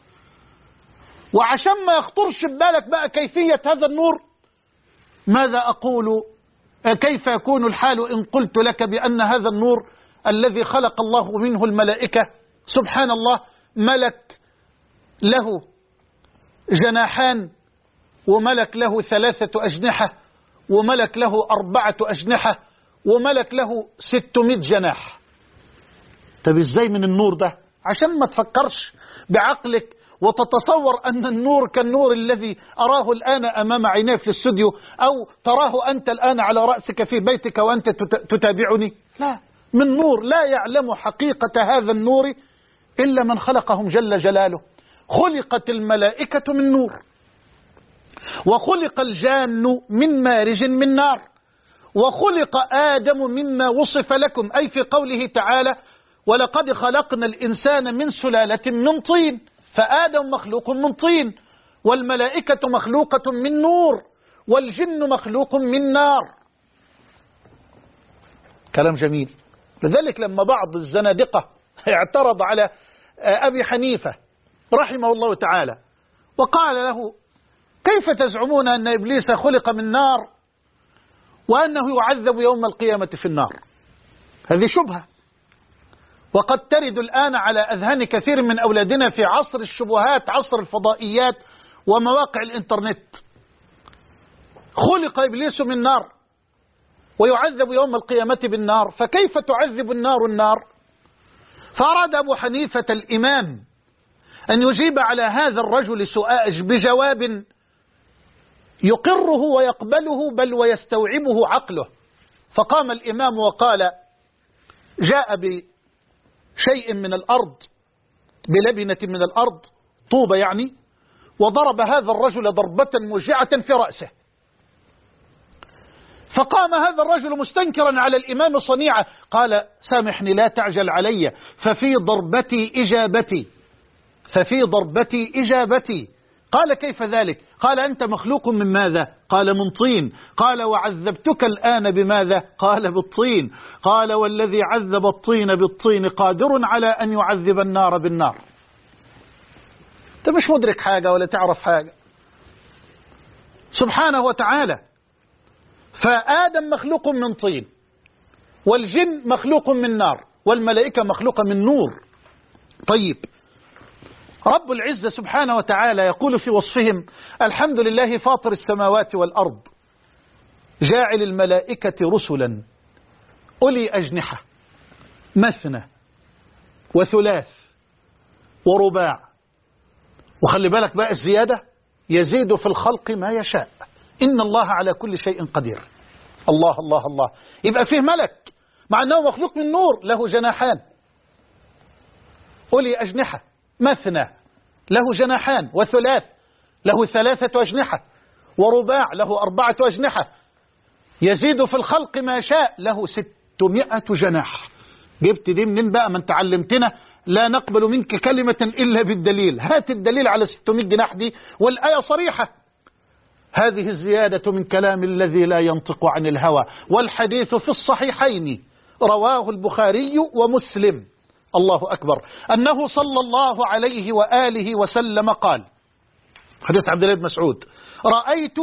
Speaker 2: وعشان ما يخطرش ببالك بقى كيفية هذا النور، ماذا أقول؟ كيف يكون الحال إن قلت لك بأن هذا النور الذي خلق الله منه الملائكة، سبحان الله، ملك له جناحان، وملك له 3 أجنحة، وملك له 4 أجنحة، وملك له 600 جناح. طب ازاي من النور ده؟ عشان ما تفكرش بعقلك وتتصور أن النور كالنور الذي أراه الآن أمام عيني في الاستوديو، أو تراه أنت الآن على رأسك في بيتك وأنت تتابعني. لا، من نور لا يعلم حقيقة هذا النور إلا من خلقهم جل جلاله. خلقت الملائكة من نور، وخلق الجان من مارج من نار، وخلق آدم مما وصف لكم، أي في قوله تعالى: ولقد خلقنا الإنسان من سلالة من طين. فآدم مخلوق من طين، والملائكة مخلوقة من نور، والجن مخلوق من نار. كلام جميل. لذلك لما بعض الزنادقة اعترض على أبي حنيفة رحمه الله تعالى وقال له: كيف تزعمون أن إبليس خلق من نار وأنه يعذب يوم القيامة في النار؟ هذه شبهة، وقد ترد الآن على أذهان كثير من أولادنا في عصر الشبهات، عصر الفضائيات ومواقع الإنترنت. خلق إبليس من نار ويعذب يوم القيامة بالنار، فكيف تعذب النار النار؟ فأراد أبو حنيفة الإمام أن يجيب على هذا الرجل سؤال بجواب يقره ويقبله بل ويستوعبه عقله. فقام الإمام وقال: جاء بشيء من الأرض، بلبنة من الأرض، طوبة يعني، وضرب هذا الرجل ضربة موجعة في رأسه. فقام هذا الرجل مستنكرا على الإمام صنيعة، قال: سامحني لا تعجل علي، ففي ضربتي إجابتي، ففي ضربتي إجابتي. قال: كيف ذلك؟ قال: أنت مخلوق من ماذا؟ قال: من طين. قال: وعذبتك الآن بماذا؟ قال: بالطين. قال: والذي عذب الطين بالطين قادر على أن يعذب النار بالنار. أنت مش مدرك حاجة ولا تعرف حاجة، سبحانه وتعالى. فآدم مخلوق من طين، والجن مخلوق من نار، والملائكة مخلوقة من نور. طيب، رب العزة سبحانه وتعالى يقول في وصفهم: الحمد لله فاطر السماوات والأرض، جاعل الملائكة رسلا أولي أجنحة مثنى وثلاث ورباع. وخلي بالك بقى الزيادة: يزيد في الخلق ما يشاء، إن الله على كل شيء قدير. الله الله الله. يبقى فيه ملك مع أنه مخلوق من نور، له جناحان أولي أجنحة مثنى، له جناحان، وثلاث له 3 أجنحة، ورباع له 4 أجنحة، يزيد في الخلق ما شاء، له 600 جناح. جبت دي منين بقى؟ ما انت علمتنا لا نقبل منك كلمة إلا بالدليل. هات الدليل على 600 جناح دي، والآية صريحة. هذه الزيادة من كلام الذي لا ينطق عن الهوى، والحديث في الصحيحين رواه البخاري ومسلم. الله أكبر. أنه صلى الله عليه وآله وسلم قال، حديث عبد الله بن مسعود: رأيت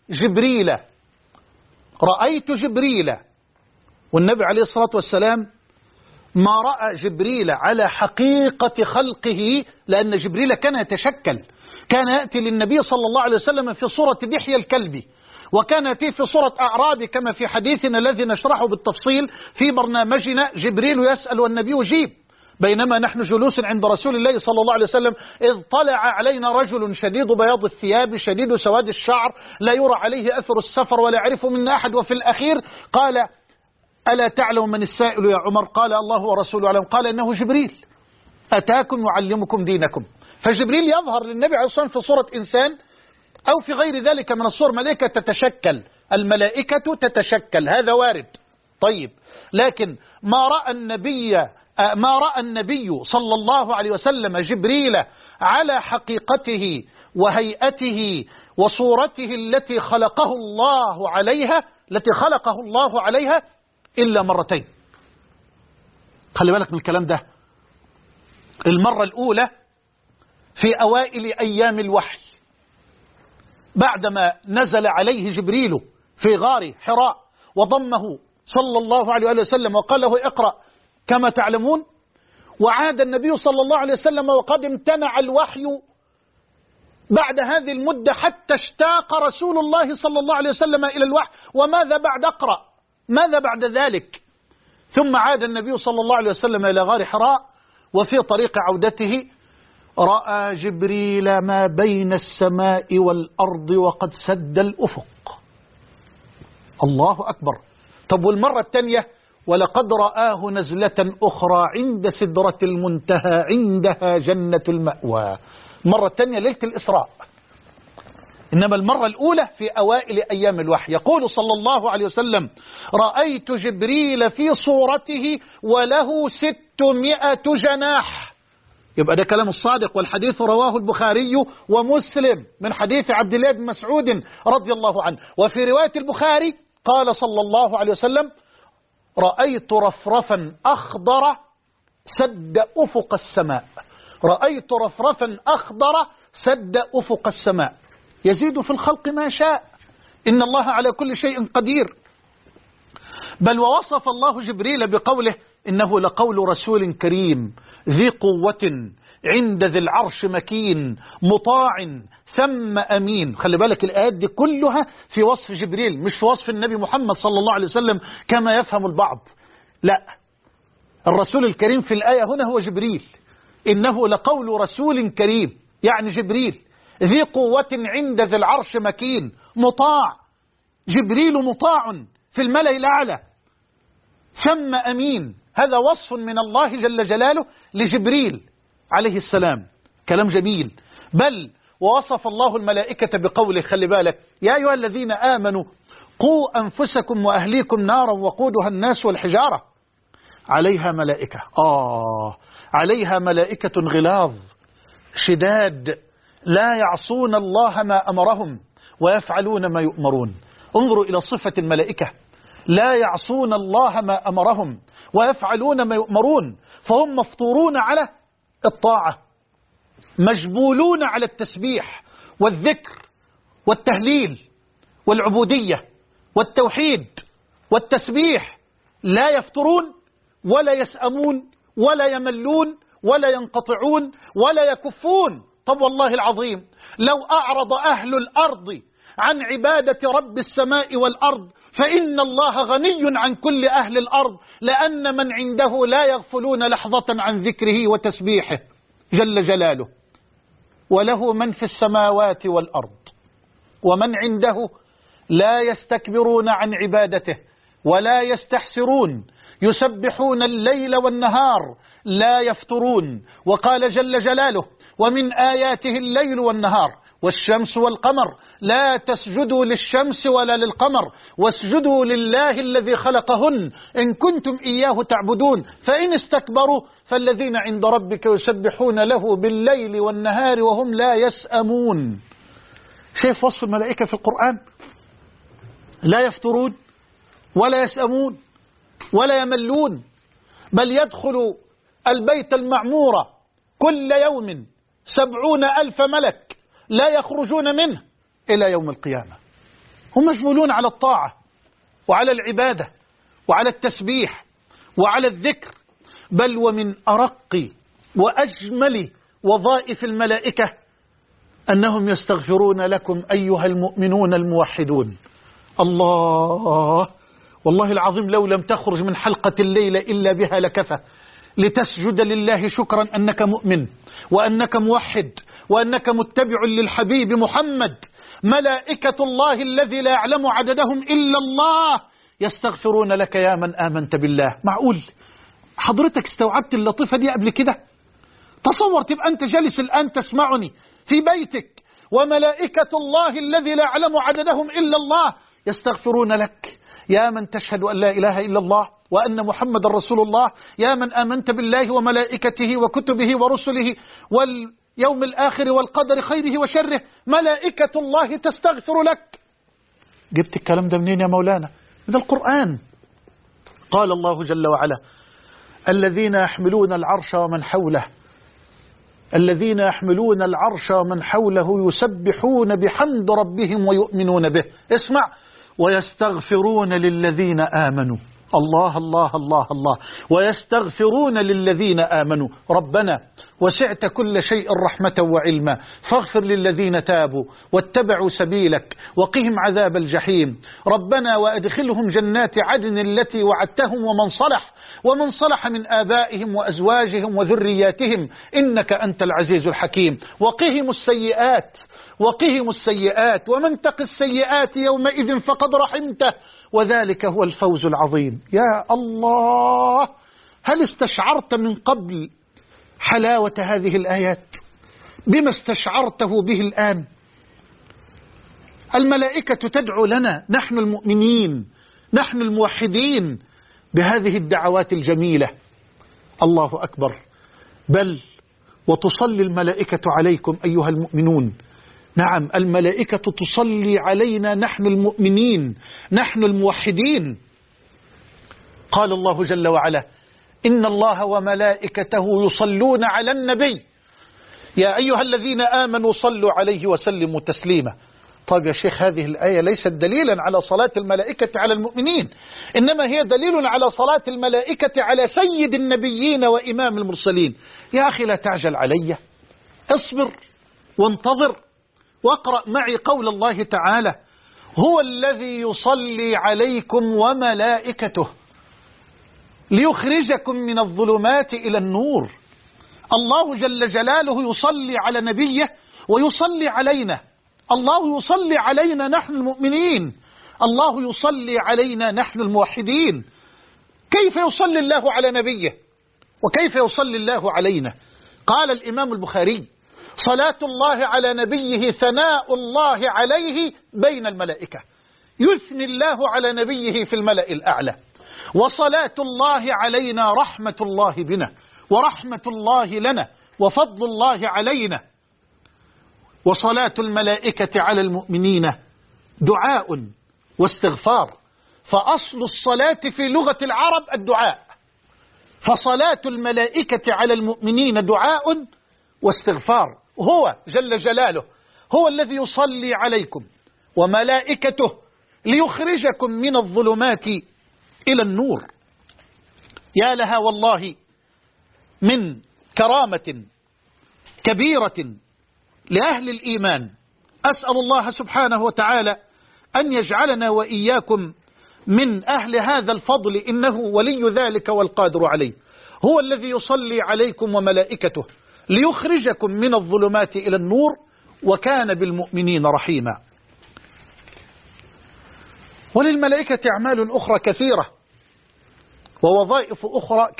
Speaker 2: جبريل. والنبي عليه الصلاة والسلام ما رأى جبريل على حقيقة خلقه، لأن جبريل كان يتشكل، كان يأتي للنبي صلى الله عليه وسلم في صورة دحية الكلب، وكان يأتي في صورة أعرابي، كما في حديثنا الذي نشرحه بالتفصيل في برنامجنا. جبريل يسأل والنبي يجيب. بينما نحن جلوس عند رسول الله صلى الله عليه وسلم إذ طلع علينا رجل شديد بياض الثياب شديد سواد الشعر، لا يرى عليه أثر السفر ولا يعرف منا أحد. وفي الأخير قال: ألا تعلم من السائل يا عمر؟ قال: الله ورسوله أعلم. قال: إنه جبريل أتاكم يعلمكم دينكم. فجبريل يظهر للنبي عليه الصلاة والسلام في صورة إنسان أو في غير ذلك من الصور. ملائكة تتشكل، الملائكة تتشكل، هذا وارد. طيب، لكن ما رأى النبي صلى الله عليه وسلم جبريل على حقيقته وهيئته وصورته التي خلقه الله عليها إلا مرتين. خلي بالك من الكلام ده. المرة الأولى في أوائل أيام الوحي، بعدما نزل عليه جبريل في غار حراء وضمه صلى الله عليه وسلم وقال له: اقرأ كما تعلمون. وعاد النبي صلى الله عليه وسلم وقد امتنع الوحي بعد هذه المدة، حتى اشتاق رسول الله صلى الله عليه وسلم إلى الوحي. وماذا بعد اقرأ؟ ماذا بعد ذلك؟ ثم عاد النبي صلى الله عليه وسلم إلى غار حراء، وفي طريق عودته رأى جبريل ما بين السماء والأرض وقد سد الأفق. الله أكبر. طب والمرة الثانية: ولقد رآه نزلة أخرى عند سدرة المنتهى عندها جنة المأوى. المرة الثانية ليلة الإسراء، إنما المرة الأولى في أوائل أيام الوحي. يقول صلى الله عليه وسلم: رأيت جبريل في صورته وله 600 جناح. يبقى ده كلام الصادق، والحديث رواه البخاري ومسلم من حديث عبد الله بن مسعود رضي الله عنه. وفي رواية البخاري قال صلى الله عليه وسلم: رأيت رفرفا أخضر سد أفق السماء. رأيت رفرفا أخضر سد أفق السماء، يزيد في الخلق ما شاء، إن الله على كل شيء قدير. بل ووصف الله جبريل بقوله: إنه لقول رسول كريم ذي قوة عند ذي العرش مكين مطاع ثم أمين. خلي بالك الآيات دي كلها في وصف جبريل، مش في وصف النبي محمد صلى الله عليه وسلم كما يفهم البعض. لا، الرسول الكريم في الآية هنا هو جبريل. إنه لقول رسول كريم، يعني جبريل، ذي قوة عند ذي العرش مكين مطاع. جبريل مطاع في الملأ الأعلى. ثم أمين، هذا وصف من الله جل جلاله لجبريل عليه السلام. كلام جميل. بل ووصف الله الملائكة بقوله، خلي بالك: يا أيها الذين آمنوا قوا أنفسكم وأهليكم نارا وقودها الناس والحجارة عليها ملائكة. عليها ملائكة غلاظ شداد لا يعصون الله ما أمرهم ويفعلون ما يؤمرون. انظروا إلى صفة الملائكة: لا يعصون الله ما أمرهم ويفعلون ما يؤمرون. فهم مفطورون على الطاعة، مجبولون على التسبيح والذكر والتهليل والعبودية والتوحيد والتسبيح. لا يفترون ولا يسأمون ولا يملون ولا ينقطعون ولا يكفون. طب والله العظيم لو أعرض أهل الأرض عن عبادة رب السماء والأرض فإن الله غني عن كل أهل الأرض، لأن من عنده لا يغفلون لحظة عن ذكره وتسبيحه جل جلاله. وله من في السماوات والأرض، ومن عنده لا يستكبرون عن عبادته ولا يستحسرون، يسبحون الليل والنهار لا يفترون. وقال جل جلاله: ومن آياته الليل والنهار والشمس والقمر لا تسجدوا للشمس ولا للقمر واسجدوا لله الذي خلقهن إن كنتم إياه تعبدون فإن استكبروا فالذين عند ربك يسبحون له بالليل والنهار وهم لا يسأمون. شايف وصف الملائكة في القرآن؟ لا يفترون ولا يسأمون ولا يملون، بل يدخل البيت المعمور كل يوم 70,000 ملك لا يخرجون منه إلى يوم القيامة. هم مشغولون على الطاعة وعلى العبادة وعلى التسبيح وعلى الذكر، بل ومن أرق وأجمل وظائف الملائكة أنهم يستغفرون لكم أيها المؤمنون الموحدون. الله، والله العظيم لو لم تخرج من حلقة الليلة إلا بها لكفى لتسجد لله شكرا أنك مؤمن وأنك موحد وأنك متبع للحبيب محمد. ملائكة الله الذي لا يعلم عددهم إلا الله يستغفرون لك يا من آمنت بالله. معقول حضرتك استوعبت اللطيفة دي قبل كده؟ تصور تبقى أنت جالس الآن تسمعني في بيتك وملائكة الله الذي لا يعلم عددهم إلا الله يستغفرون لك، يا من تشهد أن لا إله إلا الله وأن محمد رسول الله، يا من آمنت بالله وملائكته وكتبه ورسله واليوم الآخر والقدر خيره وشره، ملائكة الله تستغفر لك. جبت الكلام ده منين يا مولانا؟ من القرآن. قال الله جل وعلا: الذين يحملون العرش ومن حوله، الذين يحملون العرش ومن حوله يسبحون بحمد ربهم ويؤمنون به. اسمع: ويستغفرون للذين آمنوا. الله الله الله الله. ويستغفرون للذين آمنوا. ربنا وسعت كل شيء رحمة وعلما فاغفر للذين تابوا واتبعوا سبيلك وقهم عذاب الجحيم. ربنا وأدخلهم جنات عدن التي وعدتهم ومن صلح من آبائهم وأزواجهم وذرياتهم إنك أنت العزيز الحكيم. وقهم السيئات ومن تق السيئات يومئذ فقد رحمته وذلك هو الفوز العظيم. يا الله، هل استشعرت من قبل حلاوة هذه الآيات بما استشعرته به الآن؟ الملائكة تدعو لنا نحن المؤمنين نحن الموحدين بهذه الدعوات الجميلة. الله أكبر. بل وتصلي الملائكة عليكم أيها المؤمنون. نعم، الملائكة تصلي علينا نحن المؤمنين نحن الموحدين. قال الله جل وعلا: إن الله وملائكته يصلون على النبي يا أيها الذين آمنوا صلوا عليه وسلموا تسليما. طيب يا شيخ، هذه الآية ليست دليلا على صلاة الملائكة على المؤمنين، إنما هي دليل على صلاة الملائكة على سيد النبيين وإمام المرسلين. يا أخي لا تعجل علي، اصبر وانتظر واقرأ معي قول الله تعالى: هو الذي يصلي عليكم وملائكته ليخرجكم من الظلمات إلى النور. الله جل جلاله يصلي على نبيه ويصلي علينا. الله يصلي علينا نحن المؤمنين، الله يصلي علينا نحن الموحدين. كيف يصلي الله على نبيه وكيف يصلي الله علينا؟ قال الإمام البخاري: صلاة الله على نبيه ثناء الله عليه بين الملائكة، يثني الله على نبيه في الملأ الأعلى. وصلاة الله علينا رحمة الله بنا ورحمة الله لنا وفضل الله علينا. وصلاة الملائكة على المؤمنين دعاء واستغفار، فأصل الصلاة في لغة العرب الدعاء، فصلاة الملائكة على المؤمنين دعاء واستغفار. هو جل جلاله هو الذي يصلي عليكم وملائكته ليخرجكم من الظلمات إلى النور. يا لها والله من كرامة كبيرة لأهل الإيمان. أسأل الله سبحانه وتعالى أن يجعلنا وإياكم من أهل هذا الفضل، إنه ولي ذلك والقادر عليه. هو الذي يصلي عليكم وملائكته ليخرجكم من الظلمات إلى النور وكان بالمؤمنين رحيما. وللملائكة أعمال أخرى كثيرة ووظائف أخرى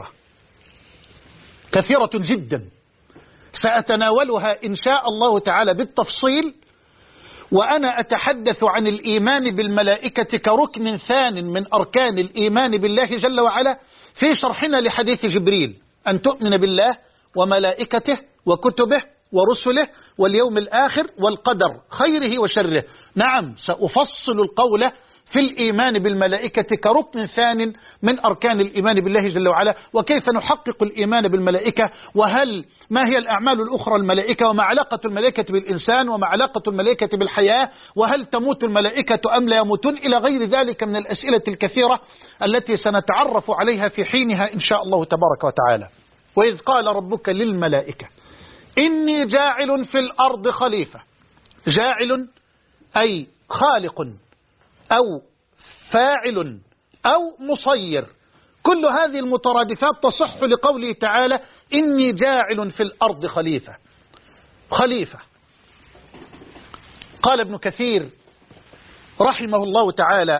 Speaker 2: كثيرة جدا، سأتناولها إن شاء الله تعالى بالتفصيل، وأنا أتحدث عن الإيمان بالملائكة كركن ثان من أركان الإيمان بالله جل وعلا في شرحنا لحديث جبريل، أن تؤمن بالله وملائكته وكتبه ورسله واليوم الآخر والقدر خيره وشره. نعم، سأفصل القول في الإيمان بالملائكة كركن ثان من أركان الإيمان بالله جل وعلا، وكيف نحقق الإيمان بالملائكة، ما هي الأعمال الأخرى الملائكة، وما علاقة الملائكة بالإنسان، وما علاقة الملائكة بالحياة، وهل تموت الملائكة أم لا يموتون، إلى غير ذلك من الأسئلة الكثيرة التي سنتعرف عليها في حينها إن شاء الله تبارك وتعالى. وإذ قال ربك للملائكة إني جاعل في الأرض خليفة. جاعل أي خالق أو فاعل أو مصير، كل هذه المترادفات تصح لقوله تعالى إني جاعل في الأرض خليفة. قال ابن كثير رحمه الله تعالى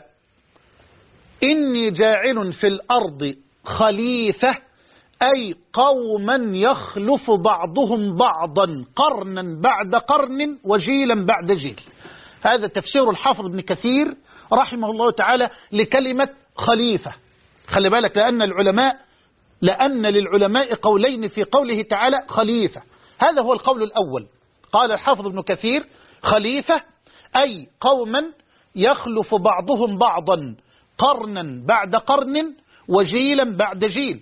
Speaker 2: إني جاعل في الأرض خليفة أي قوما يخلف بعضهم بعضا قرنا بعد قرن وجيلا بعد جيل. هذا تفسير الحافظ ابن كثير رحمه الله تعالى لكلمة خليفة. خلي بالك، لأن للعلماء قولين في قوله تعالى خليفة. هذا هو القول الأول. قال الحافظ ابن كثير خليفة أي قوما يخلف بعضهم بعضا قرنا بعد قرن وجيلا بعد جيل.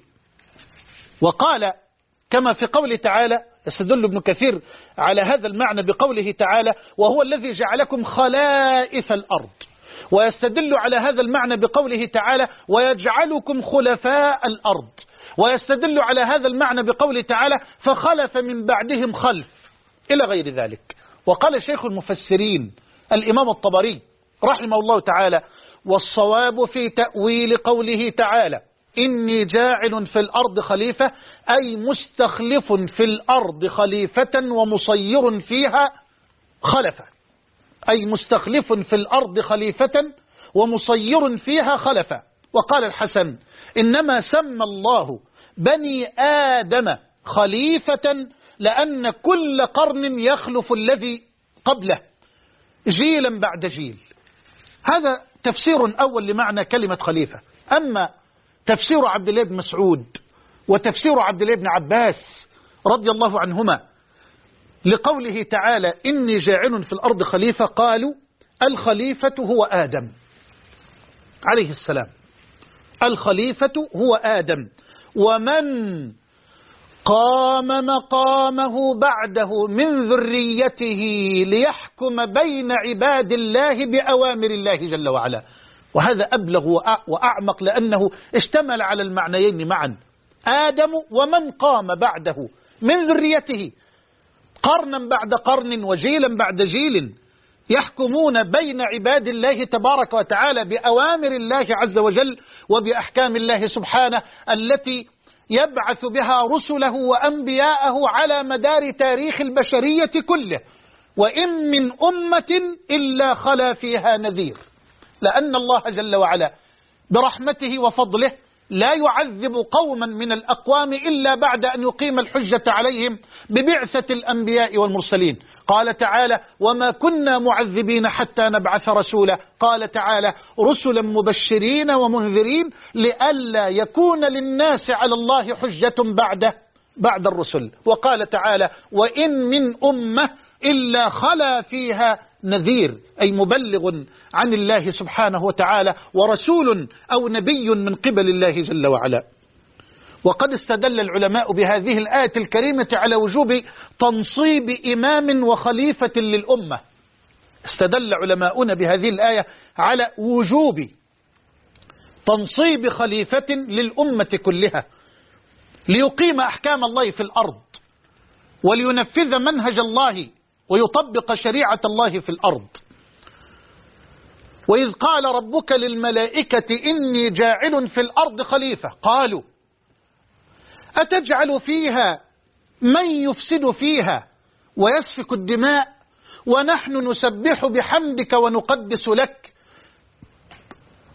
Speaker 2: وقال كما في قوله تعالى، يستدل ابن كثير على هذا المعنى بقوله تعالى وهو الذي جعلكم خلائف الأرض، ويستدل على هذا المعنى بقوله تعالى ويجعلكم خلفاء الأرض، ويستدل على هذا المعنى بقوله تعالى فخلف من بعدهم خلف، إلى غير ذلك. وقال شيخ المفسرين الإمام الطبري رحمه الله تعالى والصواب في تأويل قوله تعالى إني جاعل في الأرض خليفة أي مستخلف في الأرض خليفة ومصير فيها خلفا، أي مستخلف في الأرض خليفة ومصير فيها خلفا. وقال الحسن إنما سمى الله بني آدم خليفة لأن كل قرن يخلف الذي قبله جيلا بعد جيل. هذا تفسير أول لمعنى كلمة خليفة. أما تفسير عبد الله بن مسعود وتفسير عبد الله بن عباس رضي الله عنهما لقوله تعالى إني جاعل في الأرض خليفة، قالوا الخليفة هو آدم عليه السلام، الخليفة هو آدم، ومن قام مقامه بعده من ذريته ليحكم بين عباد الله بأوامر الله جل وعلا. وهذا أبلغ وأعمق لأنه اشتمل على المعنيين معا، آدم ومن قام بعده من ذريته قرنا بعد قرن وجيلا بعد جيل يحكمون بين عباد الله تبارك وتعالى بأوامر الله عز وجل وبأحكام الله سبحانه التي يبعث بها رسله وأنبياءه على مدار تاريخ البشرية كله. وإن من أمة إلا خلا فيها نذير، لأن الله جل وعلا برحمته وفضله لا يعذب قوما من الأقوام إلا بعد أن يقيم الحجة عليهم ببعثة الأنبياء والمرسلين. قال تعالى وما كنا معذبين حتى نبعث رسولا. قال تعالى رسلا مبشرين ومنذرين لئلا يكون للناس على الله حجة بعد الرسل. وقال تعالى وإن من أمة إلا خلا فيها نذير، أي مبلغ عن الله سبحانه وتعالى ورسول أو نبي من قبل الله جل وعلا. وقد استدل العلماء بهذه الآية الكريمة على وجوب تنصيب إمام وخليفة للأمة. استدل علماؤنا بهذه الآية على وجوب تنصيب خليفة للأمة كلها ليقيم أحكام الله في الأرض ولينفذ منهج الله ويطبق شريعة الله في الأرض. وإذ قال ربك للملائكة إني جاعل في الأرض خليفة قالوا أتجعل فيها من يفسد فيها ويسفك الدماء ونحن نسبح بحمدك ونقدس لك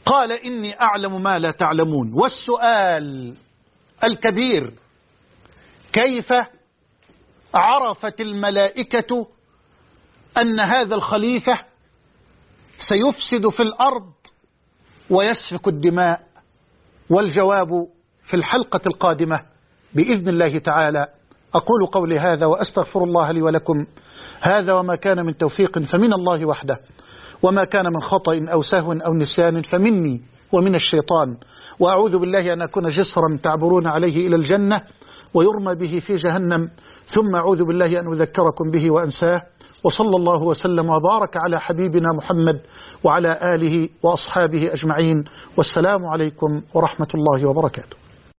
Speaker 2: قال إني أعلم ما لا تعلمون. والسؤال الكبير: كيف عرفت الملائكة أن هذا الخليفة سيفسد في الأرض ويسفك الدماء؟ والجواب في الحلقة القادمة بإذن الله تعالى. أقول قولي هذا وأستغفر الله لي ولكم. هذا وما كان من توفيق فمن الله وحده، وما كان من خطأ أو سهو أو نسيان فمني ومن الشيطان، وأعوذ بالله أن أكون جسرا تعبرون عليه إلى الجنة ويرمى به في جهنم، ثم أعوذ بالله أن أذكركم به وأنساه. وصلى الله وسلم وبارك على حبيبنا محمد وعلى آله وأصحابه أجمعين، والسلام عليكم ورحمة الله وبركاته.